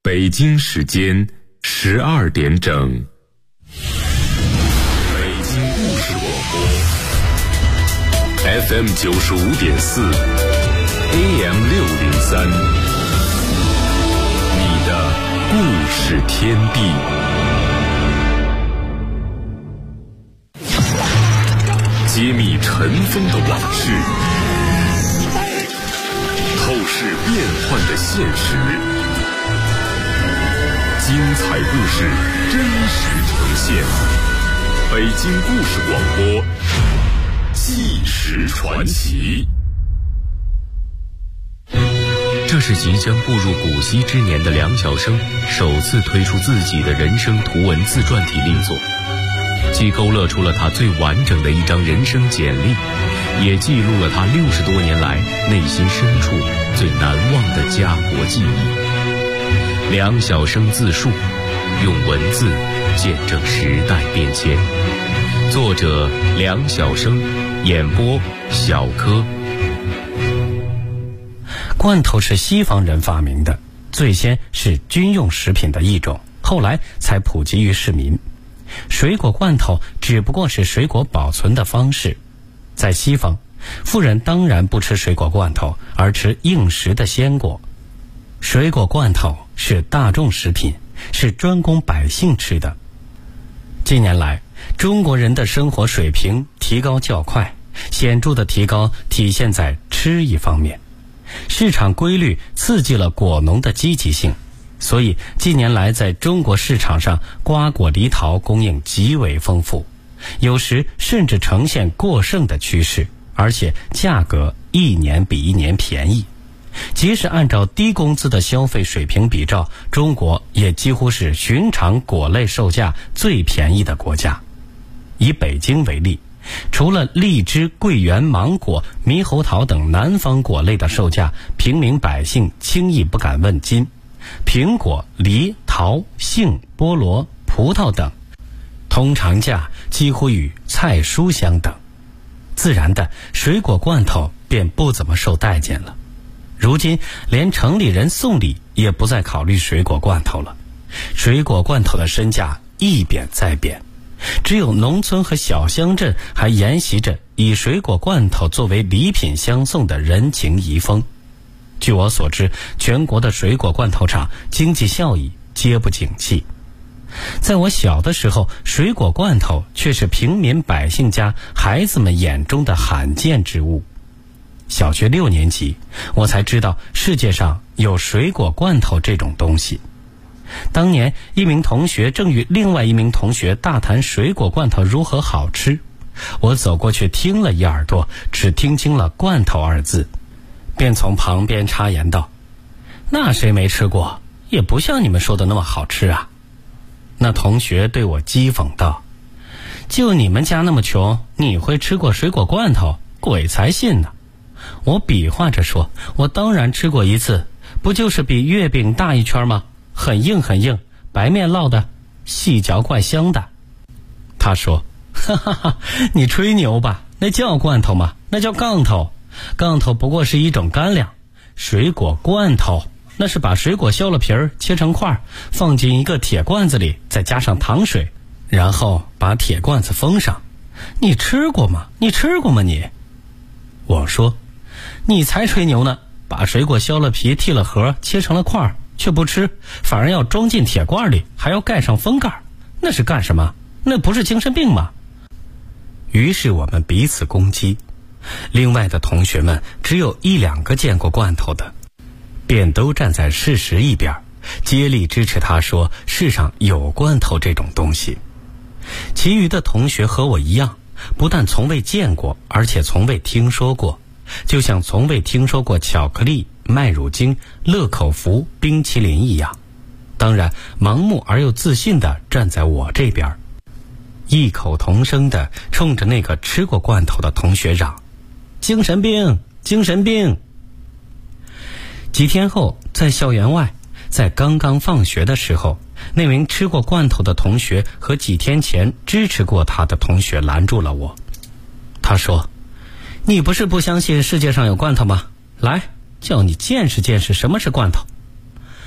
北京时间12点整。北京故事广播 FM 95.4 AM 603，你的故事天地。揭秘尘封的往事，透视变幻的现实，精彩故事真实呈现。北京故事广播，纪实传奇。 这是即将步入古稀之年的梁晓声首次推出自己的人生图文自传体力作，既勾勒出了他最完整的一张人生简历，也记录了他60多年来内心深处最难忘的家国记忆。梁晓声自述，用文字见证时代变迁。作者梁晓声，演播小柯。 罐头是西方人发明的，最先是军用食品的一种，后来才普及于市民。水果罐头只不过是水果保存的方式。在西方，富人当然不吃水果罐头，而吃硬实的鲜果。水果罐头是大众食品，是专供百姓吃的。近年来，中国人的生活水平提高较快，显著的提高体现在吃一方面。市场规律刺激了果农的积极性，所以近年来在中国市场上瓜果梨桃供应极为丰富，有时甚至呈现过剩的趋势，而且价格一年比一年便宜。即使按照低工资的消费水平比照，中国也几乎是寻常果类售价最便宜的国家。以北京为例，除了荔枝、桂圆、芒果、猕猴桃等南方果类的售价平民百姓轻易不敢问津，苹果、梨、桃、杏、菠萝、葡萄等通常价几乎与菜蔬相等，自然的水果罐头便不怎么受待见了。如今连城里人送礼也不再考虑水果罐头了，水果罐头的身价一贬再贬，只有农村和小乡镇还沿袭着以水果罐头作为礼品相送的人情遗风。据我所知，全国的水果罐头厂经济效益皆不景气。在我小的时候，水果罐头却是平民百姓家孩子们眼中的罕见之物。小学6年级，我才知道世界上有水果罐头这种东西。当年一名同学正与另外一名同学大谈水果罐头如何好吃，我走过去听了一耳朵，只听清了罐头2字，便从旁边插言道：那谁没吃过，也不像你们说的那么好吃啊。那同学对我讥讽道：就你们家那么穷，你会吃过水果罐头？鬼才信呢。我比划着说：我当然吃过一次，不就是比月饼大一圈吗？很硬很硬，白面烙的，细嚼怪香的。他说：哈哈哈，你吹牛吧，那叫罐头吗？那叫杠头。杠头不过是一种干粮，水果罐头那是把水果削了皮儿，切成块，放进一个铁罐子里，再加上糖水，然后把铁罐子封上。你吃过吗？你吃过吗你？我说：你才吹牛呢，把水果削了皮，剔了核，切成了块，却不吃，反而要装进铁罐里，还要盖上封盖，那是干什么？那不是精神病吗？于是我们彼此攻击。另外的同学们只有1-2个见过罐头的，便都站在事实一边，接力支持他说世上有罐头这种东西。其余的同学和我一样，不但从未见过，而且从未听说过，就像从未听说过巧克力、麦乳精、乐口福、冰淇淋一样。当然盲目而又自信地站在我这边，异口同声地冲着那个吃过罐头的同学嚷：精神病，精神病。几天后，在校园外，在刚刚放学的时候，那名吃过罐头的同学和几天前支持过他的同学拦住了我。他说：你不是不相信世界上有罐头吗？来，叫你见识见识什么是罐头。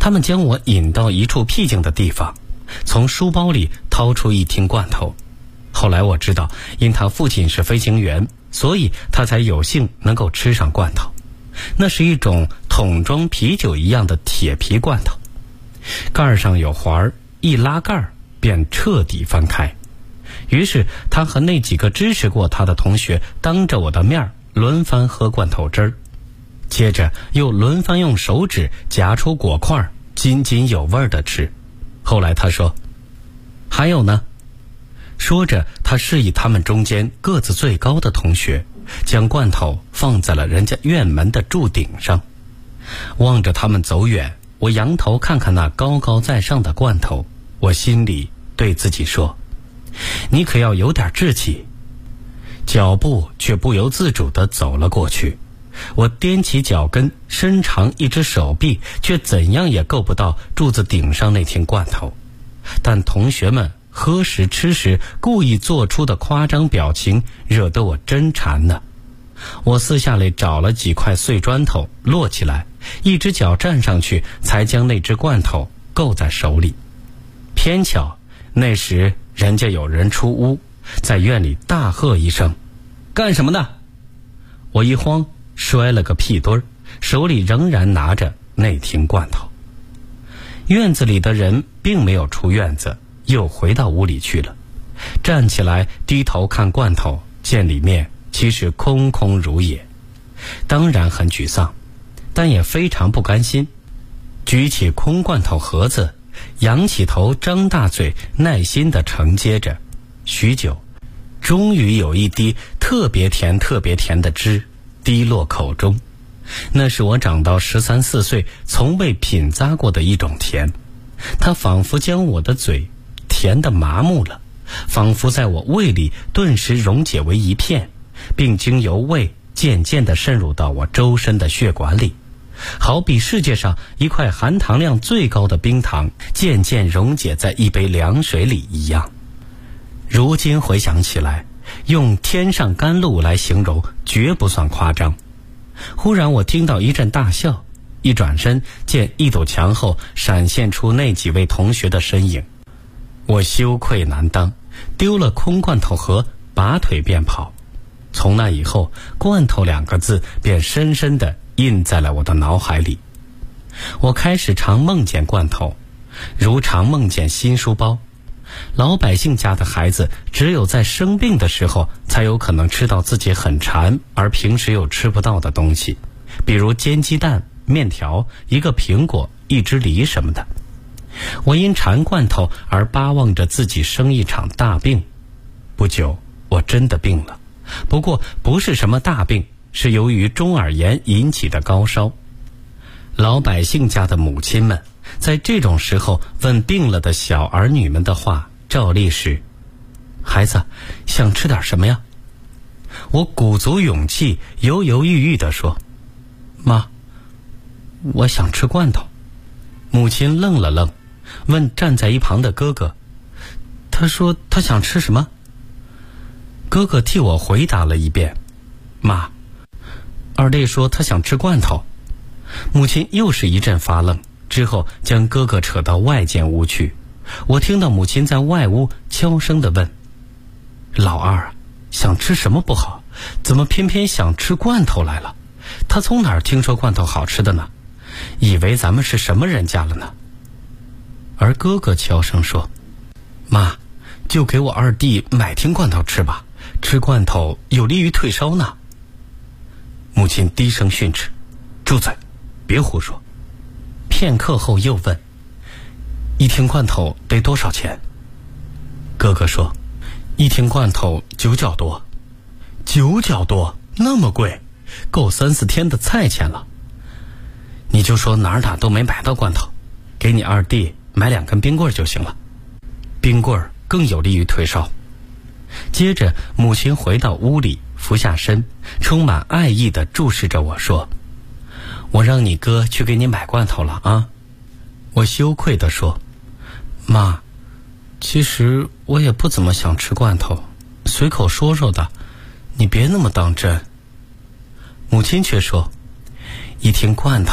他们将我引到一处僻静的地方，从书包里掏出一听罐头。后来我知道，因他父亲是飞行员，所以他才有幸能够吃上罐头。那是一种桶装啤酒一样的铁皮罐头，盖上有环，一拉盖便彻底翻开。于是他和那几个支持过他的同学当着我的面轮番喝罐头汁儿，接着又轮番用手指夹出果块，津津有味地吃。后来他说：“还有呢。”说着，他示意他们中间个子最高的同学将罐头放在了人家院门的柱顶上。望着他们走远，我仰头看看那高高在上的罐头，我心里对自己说：“你可要有点志气。”脚步却不由自主地走了过去。我踮起脚跟，伸长一只手臂，却怎样也够不到柱子顶上那听罐头。但同学们喝时吃时故意做出的夸张表情，惹得我真馋呢。我私下里找了几块碎砖头摞起来，一只脚站上去，才将那只罐头够在手里。偏巧那时人家有人出屋，在院里大喝一声：“干什么呢？”我一慌，摔了个屁墩儿，手里仍然拿着那听罐头。院子里的人并没有出院子，又回到屋里去了。站起来低头看罐头，见里面其实空空如也，当然很沮丧，但也非常不甘心。举起空罐头盒子，仰起头，张大嘴，耐心地承接着。许久，终于有一滴特别甜特别甜的汁滴落口中。那是我长到13、14岁从未品咂过的一种甜，它仿佛将我的嘴甜得麻木了，仿佛在我胃里顿时溶解为一片，并经由胃渐渐地渗入到我周身的血管里，好比世界上一块含糖量最高的冰糖渐渐溶解在一杯凉水里一样。如今回想起来，用天上甘露来形容绝不算夸张。忽然我听到一阵大笑，一转身见一堵墙后闪现出那几位同学的身影。我羞愧难当，丢了空罐头盒，拔腿便跑。从那以后，罐头2个字便深深地印在了我的脑海里。我开始常梦见罐头，如常梦见新书包。老百姓家的孩子只有在生病的时候才有可能吃到自己很馋而平时又吃不到的东西，比如煎鸡蛋、面条、一个苹果、一只梨什么的。我因馋罐头而巴望着自己生一场大病。不久我真的病了，不过不是什么大病，是由于中耳炎引起的高烧。老百姓家的母亲们在这种时候问病了的小儿女们的话，照例是：“孩子，想吃点什么呀？”我鼓足勇气，犹犹豫豫地说：“妈，我想吃罐头。”母亲愣了愣，问站在一旁的哥哥：“他说他想吃什么？”哥哥替我回答了一遍：“妈，二弟说他想吃罐头。”母亲又是一阵发愣，之后将哥哥扯到外间屋去。我听到母亲在外屋悄声地问：“老二啊，想吃什么不好，怎么偏偏想吃罐头来了？他从哪儿听说罐头好吃的呢？以为咱们是什么人家了呢？”而哥哥悄声说：“妈，就给我二弟买听罐头吃吧，吃罐头有利于退烧呢。”母亲低声训斥：“住嘴，别胡说。”片刻后又问：“一听罐头得多少钱？”哥哥说：“一听罐头9角多。”9角多，那么贵，够3、4天的菜钱了。你就说哪都没买到罐头，给你二弟买2根冰棍就行了，冰棍更有利于退烧。接着母亲回到屋里，俯下身，充满爱意地注视着我说：“我让你哥去给你买罐头了啊。”我羞愧地说：“妈，其实我也不怎么想吃罐头，随口说说的，你别那么当真。”母亲却说：“一听罐头，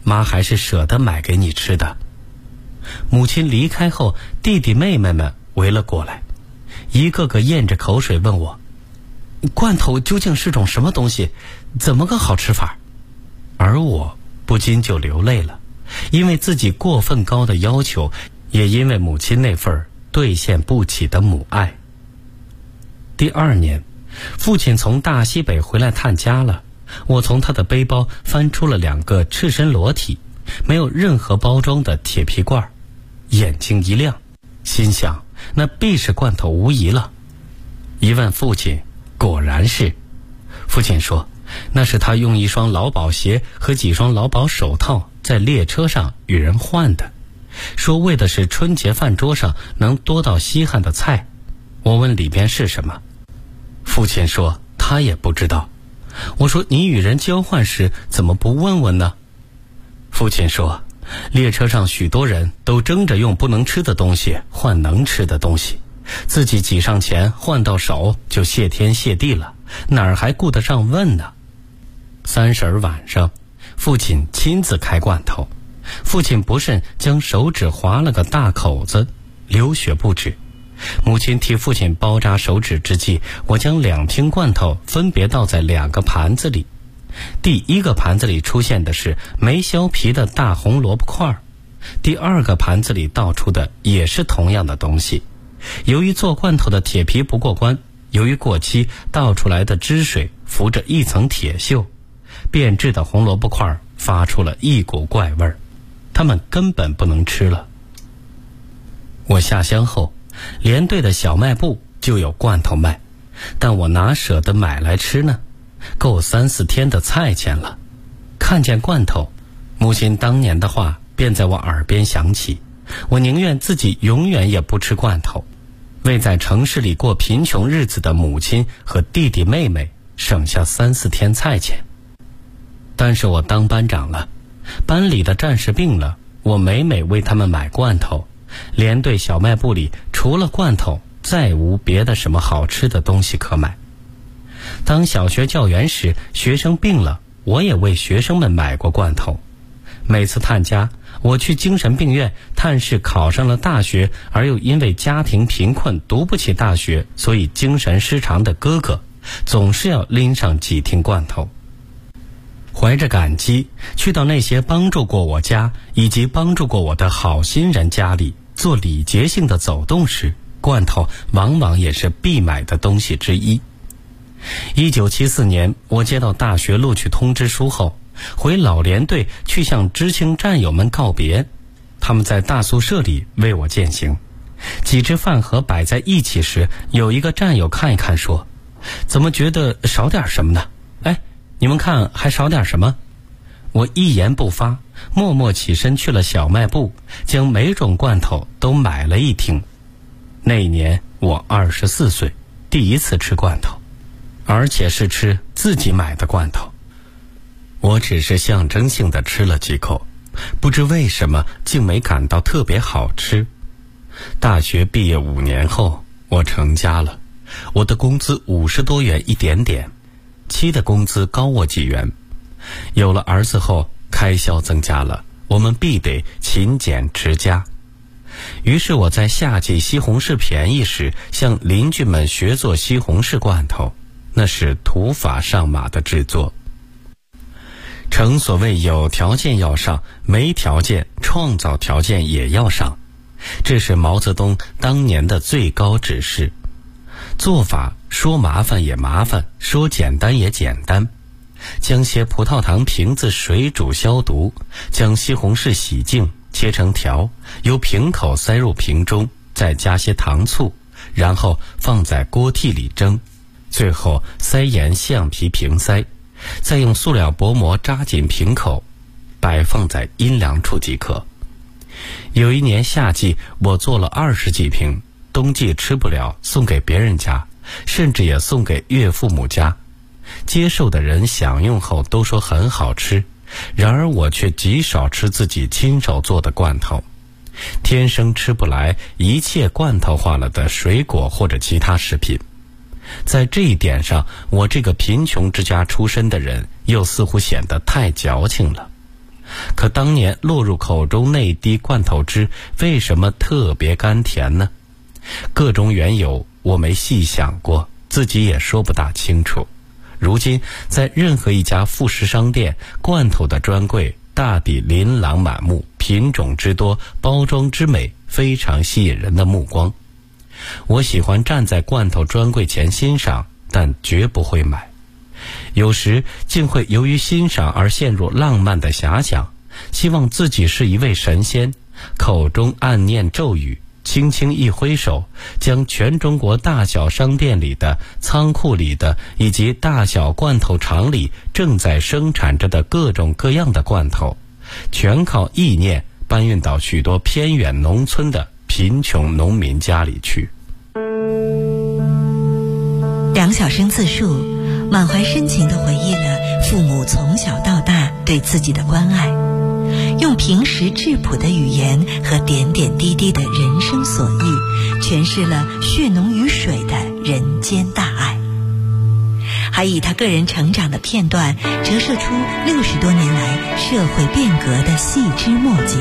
妈还是舍得买给你吃的。母亲离开后，弟弟妹妹们围了过来，一个个咽着口水问我，罐头究竟是种什么东西，怎么个好吃法？而我不禁就流泪了，因为自己过分高的要求，也因为母亲那份兑现不起的母爱。第2年，父亲从大西北回来探家了，我从他的背包翻出了2个赤身裸体、没有任何包装的铁皮罐，眼睛一亮，心想那必是罐头无疑了。一问父亲，果然是。父亲说，那是他用一双劳保鞋和几双劳保手套在列车上与人换的，说为的是春节饭桌上能多道稀罕的菜。我问里边是什么，父亲说他也不知道。我说你与人交换时怎么不问问呢？父亲说，列车上许多人都争着用不能吃的东西换能吃的东西，自己挤上前换到手就谢天谢地了，哪儿还顾得上问呢？30晚上，父亲亲自开罐头，父亲不慎将手指划了个大口子，流血不止。母亲替父亲包扎手指之际，我将2听罐头分别倒在2个盘子里。第1个盘子里出现的是没削皮的大红萝卜块，第2个盘子里倒出的也是同样的东西。由于做罐头的铁皮不过关，由于过期，倒出来的汁水浮着一层铁锈，变质的红萝卜块发出了一股怪味儿，它们根本不能吃了。我下乡后，连队的小卖部就有罐头卖，但我哪舍得买来吃呢？够3、4天的菜钱了。看见罐头，母亲当年的话便在我耳边响起，我宁愿自己永远也不吃罐头，为在城市里过贫穷日子的母亲和弟弟妹妹省下3、4天菜钱。但是我当班长了，班里的战士病了，我每每为他们买罐头，连队小卖部里除了罐头再无别的什么好吃的东西可买。当小学教员时，学生病了，我也为学生们买过罐头。每次探家，我去精神病院探视考上了大学而又因为家庭贫困读不起大学，所以精神失常的哥哥，总是要拎上几听罐头。怀着感激，去到那些帮助过我家以及帮助过我的好心人家里做礼节性的走动时，罐头往往也是必买的东西之一。1974年，我接到大学录取通知书后，回老连队去向知青战友们告别。他们在大宿舍里为我饯行，几只饭盒摆在一起时，有一个战友看一看说，怎么觉得少点什么呢？哎，你们看还少点什么？我一言不发，默默起身去了小卖部，将每种罐头都买了一听。那一年我24岁，第一次吃罐头，而且是吃自己买的罐头。我只是象征性的吃了几口，不知为什么竟没感到特别好吃。大学毕业5年后，我成家了，我的工资50多元一点点，妻的工资高我几元。有了儿子后，开销增加了，我们必得勤俭持家。于是我在夏季西红柿便宜时，向邻居们学做西红柿罐头，那是土法上马的制作。诚所谓有条件要上，没条件创造条件也要上，这是毛泽东当年的最高指示。做法说麻烦也麻烦，说简单也简单。将些葡萄糖瓶子水煮消毒，将西红柿洗净切成条，由瓶口塞入瓶中，再加些糖醋，然后放在锅屉里蒸，最后塞严橡皮瓶塞，再用塑料薄膜扎紧瓶口，摆放在阴凉处即可。有一年夏季，我做了20几瓶，冬季吃不了，送给别人家，甚至也送给岳父母家。接受的人享用后都说很好吃，然而我却极少吃自己亲手做的罐头，天生吃不来一切罐头化了的水果或者其他食品。在这一点上，我这个贫穷之家出身的人又似乎显得太矫情了。 可当年落入口中那滴罐头汁为什么特别甘甜呢？各种缘由我没细想过，自己也说不大清楚。如今在任何一家副食商店，罐头的专柜大抵琳琅满目，品种之多，包装之美，非常吸引人的目光。我喜欢站在罐头专柜前欣赏，但绝不会买。有时竟会由于欣赏而陷入浪漫的遐想，希望自己是一位神仙，口中暗念咒语，轻轻一挥手，将全中国大小商店里的、仓库里的以及大小罐头厂里正在生产着的各种各样的罐头，全靠意念搬运到许多偏远农村的贫穷农民家里去。 梁晓声自述，满怀深情地回忆了父母从小到大对自己的关爱，用平实质朴的语言和点点滴滴的人生所遇，诠释了血浓于水的人间大爱，还以他个人成长的片段折射出60多年来社会变革的细枝末节。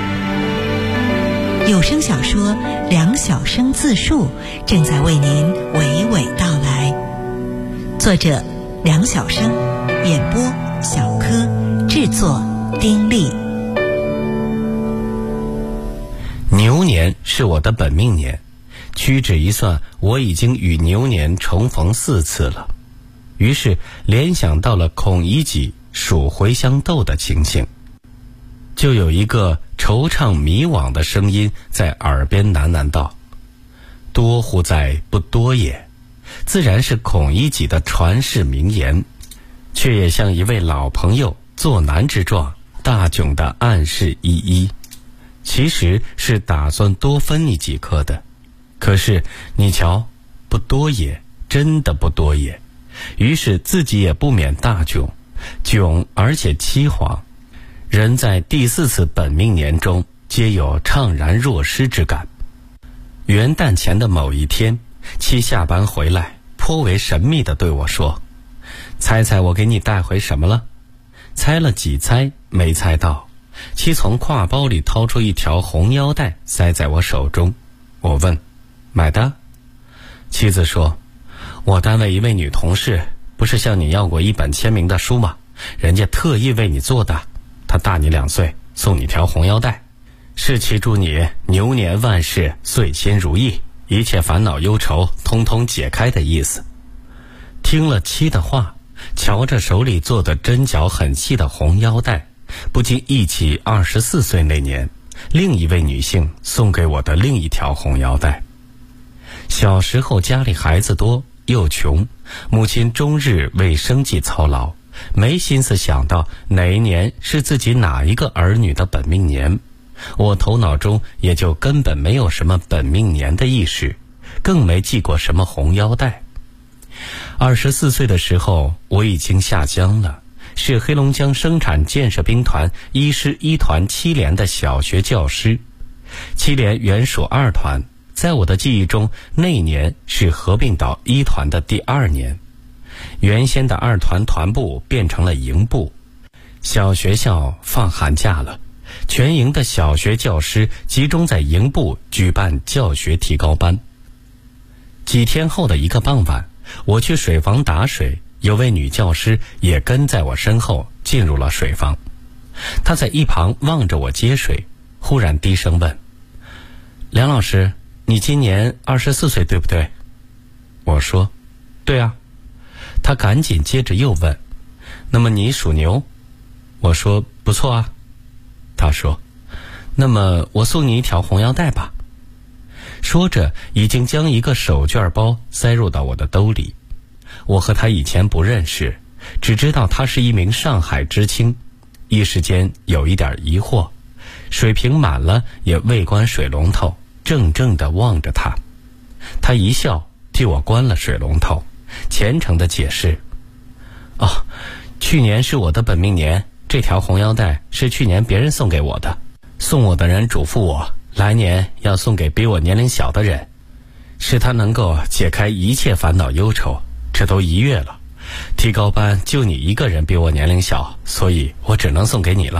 有声小说《梁晓声自述》正在为您娓娓道来，作者梁晓声，演播小柯，制作丁力。 牛年是我的本命年，屈指一算，我已经与牛年重逢4次了。于是联想到了孔乙己数茴香豆的情形，就有一个惆怅迷惘的声音在耳边喃喃道：多乎哉不多也。自然是孔乙己的传世名言，却也像一位老朋友作难之状，大窘的暗示一一。其实是打算多分你几颗的，可是你瞧，不多也，真的不多也。于是自己也不免大窘，窘而且凄惶。人在第4次本命年中，皆有怅然若失之感。元旦前的某一天，妻下班回来，颇为神秘地对我说：猜猜我给你带回什么了？猜了几猜，没猜到。妻从挎包里掏出一条红腰带，塞在我手中。我问：买的？妻子说：我单位一位女同事不是向你要过一本签名的书吗？人家特意为你做的，她大你2岁，送你条红腰带，是祈祝你牛年万事岁心如意，一切烦恼忧愁通通解开的意思。听了妻的话，瞧着手里做的针脚很细的红腰带，不禁忆起24岁那年，另一位女性送给我的另一条红腰带。小时候家里孩子多又穷，母亲终日为生计操劳，没心思想到哪一年是自己哪一个儿女的本命年。我头脑中也就根本没有什么本命年的意识，更没系过什么红腰带。24岁的时候，我已经下乡了，是黑龙江生产建设兵团1师1团7连的小学教师。7连原属2团，在我的记忆中，那年是合并到1团的第2年。原先的2团团部变成了营部，小学校放寒假了，全营的小学教师集中在营部举办教学提高班。几天后的一个傍晚，我去水房打水，有位女教师也跟在我身后进入了水房。她在一旁望着我接水，忽然低声问：梁老师，你今年24岁对不对？我说：对啊。她赶紧接着又问：那么你属牛？我说：不错啊。她说：那么我送你一条红腰带吧。说着已经将一个手绢包塞入到我的兜里。我和她以前不认识，只知道她是一名上海知青，一时间有一点疑惑，水瓶满了也未关水龙头，怔怔地望着她。她一笑，替我关了水龙头，虔诚地解释：哦，去年是我的本命年，这条红腰带是去年别人送给我的，送我的人嘱咐我来年要送给比我年龄小的人，使他能够解开一切烦恼忧愁。这都1月了，提高班就你一个人比我年龄小，所以我只能送给你了。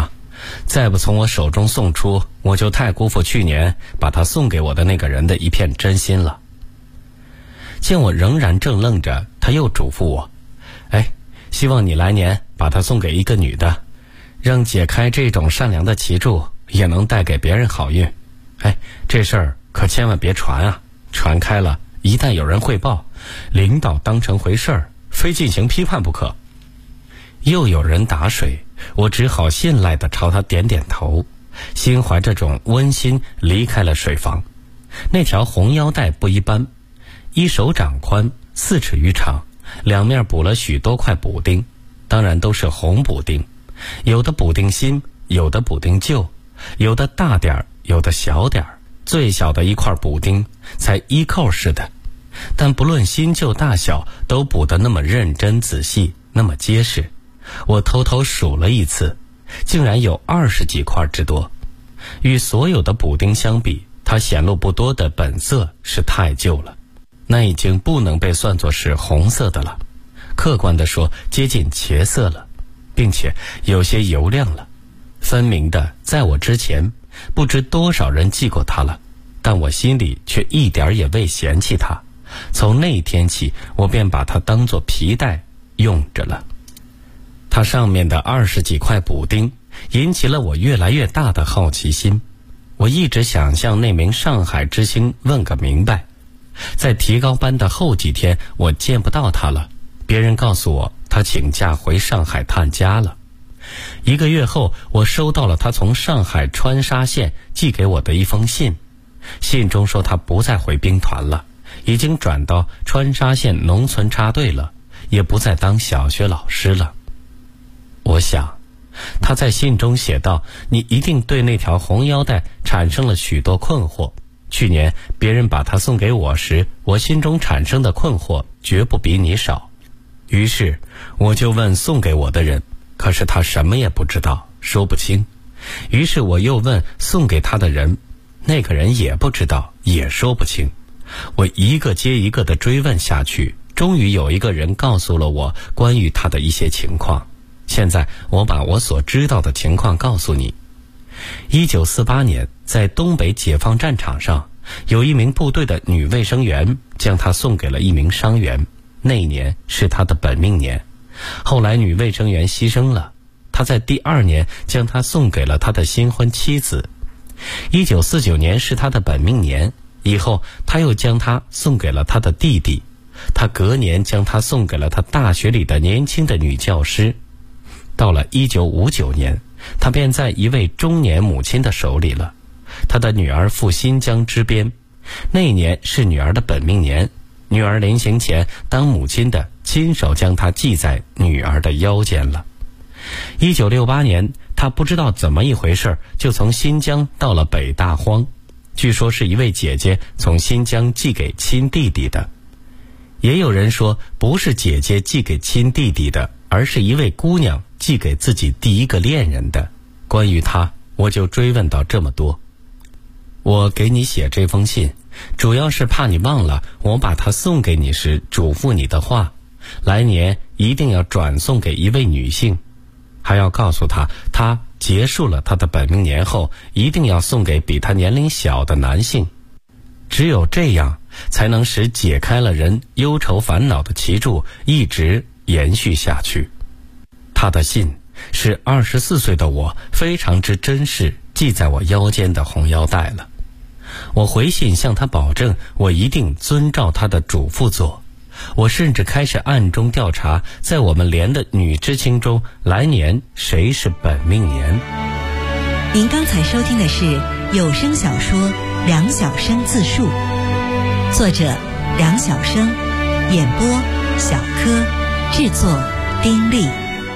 再不从我手中送出，我就太辜负去年把它送给我的那个人的一片真心了。见我仍然正愣着，他又嘱咐我，希望你来年把它送给一个女的，让解开这种善良的旗柱也能带给别人好运。这事儿可千万别传啊，传开了一旦有人汇报，领导当成回事儿，非进行批判不可。又有人打水，我只好信赖地朝他点点头，心怀这种温馨离开了水房。那条红腰带不一般，1手掌宽，4尺余长，两面补了许多块补丁，当然都是红补丁，有的补丁新，有的补丁旧，有的大点儿，有的小点儿，最小的一块补丁才1扣似的，但不论新旧大小，都补得那么认真仔细，那么结实。我偷偷数了一次，竟然有20几块之多。与所有的补丁相比，它显露不多的本色是太旧了，那已经不能被算作是红色的了，客观地说接近茄色了，并且有些油亮了。分明的在我之前不知多少人记过它了，但我心里却一点也未嫌弃它。从那天起，我便把它当作皮带用着了。它上面的20几块补丁引起了我越来越大的好奇心。我一直想向那名上海之星问个明白。在提高班的后几天，我见不到他了，别人告诉我他请假回上海探家了。1个月后，我收到了他从上海川沙县寄给我的一封信，信中说他不再回兵团了，已经转到川沙县农村插队了，也不再当小学老师了。我想他在信中写道，你一定对那条红腰带产生了许多困惑，去年别人把它送给我时，我心中产生的困惑绝不比你少。于是我就问送给我的人，可是他什么也不知道，说不清。于是我又问送给他的人，那个人也不知道，也说不清。我一个接一个地追问下去，终于有一个人告诉了我关于他的一些情况。现在我把我所知道的情况告诉你。1948年，在东北解放战场上，有一名部队的女卫生员将她送给了一名伤员，那一年是她的本命年。后来女卫生员牺牲了，他在第2年将她送给了他的新婚妻子。1949年是他的本命年，以后他又将她送给了他的弟弟，他隔年将她送给了他大学里的年轻的女教师。到了1959年，他便在一位中年母亲的手里了。他的女儿赴新疆支边，那一年是女儿的本命年，女儿临行前当母亲的亲手将她系在女儿的腰间了。1968年，他不知道怎么一回事，就从新疆到了北大荒，据说是一位姐姐从新疆寄给亲弟弟的。也有人说不是姐姐寄给亲弟弟的，而是一位姑娘寄给自己第一个恋人的。关于他，我就追问到这么多。我给你写这封信，主要是怕你忘了我把它送给你时嘱咐你的话，来年一定要转送给一位女性，还要告诉她，她结束了她的本命年后，一定要送给比她年龄小的男性。只有这样，才能使解开了人忧愁烦恼的旗柱一直延续下去。他的信是24岁的我非常之珍视系在我腰间的红腰带了。我回信向他保证，我一定遵照他的嘱咐做。我甚至开始暗中调查，在我们连的女知青中，来年谁是本命年。 您刚才收听的是有声小说《梁晓声自述》，作者梁晓声，演播小柯，制作丁力。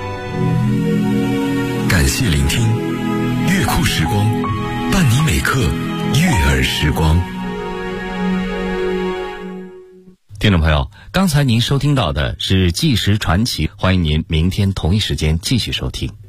感谢聆听，乐库时光，伴你每刻悦耳时光。 听众朋友，刚才您收听到的是纪实传奇，欢迎您明天同一时间继续收听。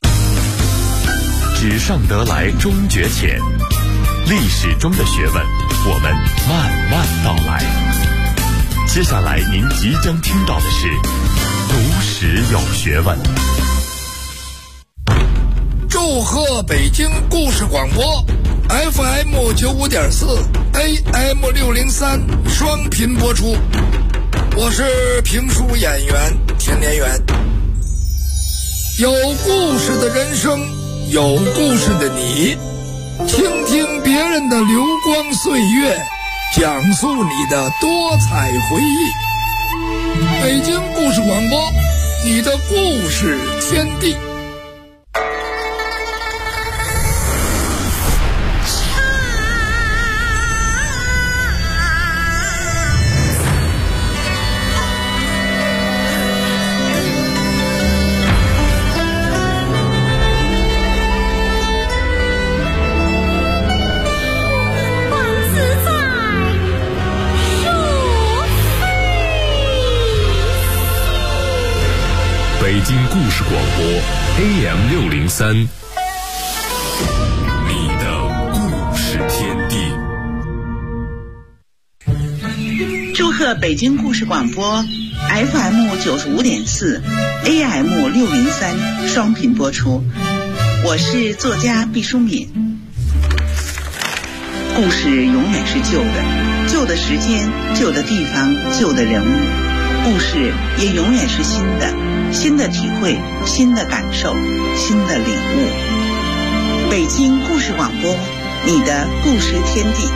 纸上得来终觉浅，历史中的学问，我们慢慢道来。接下来您即将听到的是读史有学问。 祝贺北京故事广播 FM 95.4 AM 603双频播出。我是评书演员田连元。有故事的人生，有故事的你，倾听别人的流光岁月，讲述你的多彩回忆。北京故事广播，你的故事天地。 北京故事广播 AM 603，你的故事天地。 祝贺北京故事广播 FM 95.4 AM 603双频播出。我是作家毕淑敏。故事永远是旧的，旧的时间，旧的地方，旧的人物。故事也永远是新的，新的体会，新的感受，新的领悟。北京故事广播，你的故事天地。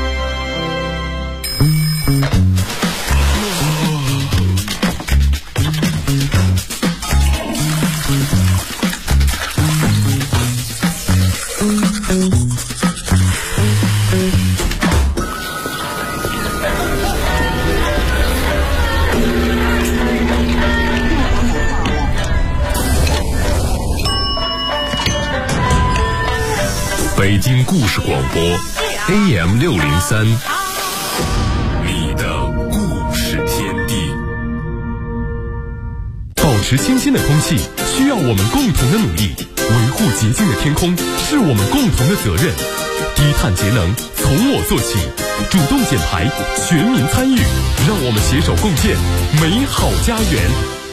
北京故事广播 AM 603，你的故事天地。 保持清新的空气需要我们共同的努力，维护洁净的天空是我们共同的责任。低碳节能从我做起，主动减排，全民参与，让我们携手共建美好家园。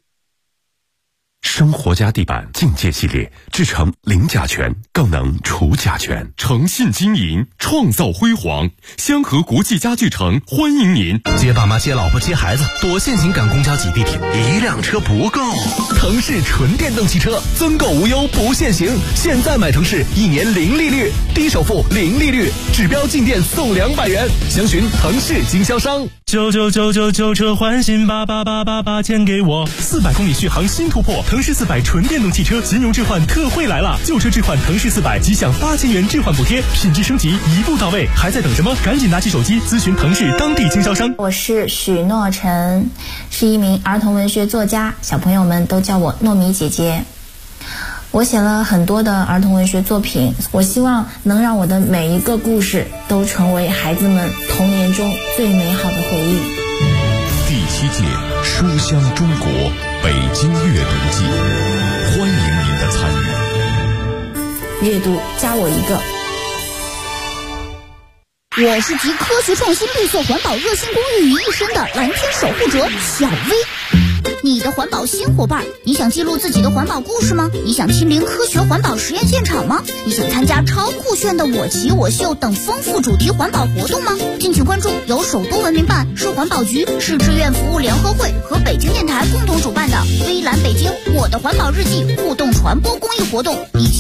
生活家地板境界系列制成零甲醛，更能除甲醛。 诚信经营，创造辉煌。香河国际家具城欢迎您。 接爸妈、接老婆、接孩子，多限行赶公交挤地铁，一辆车不够。腾势纯电动汽车增购无忧不限行，现在买腾势1年零利率，低首付零利率，指标进店送200元。详询腾势经销商。 99999车换新8888钱给我。 400公里续航新突破，腾势400纯电动汽车金融置换特惠来了，旧车置换腾势400即享8000元置换补贴，品质升级一步到位，还在等什么？赶紧拿起手机咨询腾势当地经销商。 我是许诺晨，是一名儿童文学作家，小朋友们都叫我糯米姐姐。我写了很多的儿童文学作品，我希望能让我的每一个故事都成为孩子们童年中最美好的回忆。 第7届书香中国北京阅读季，欢迎您的参与。 阅读加我一个。 我是集科学创新、绿色环保、热心公益于一身的蓝天守护者小薇。你的环保新伙伴，你想记录自己的环保故事吗？你想亲临科学环保实验现场吗？你想参加超酷炫的我骑我秀等丰富主题环保活动吗？敬请关注由首都文明办、市环保局、市志愿服务联合会和北京电台共同主办的“微蓝北京我的环保日记”互动传播公益活动，以及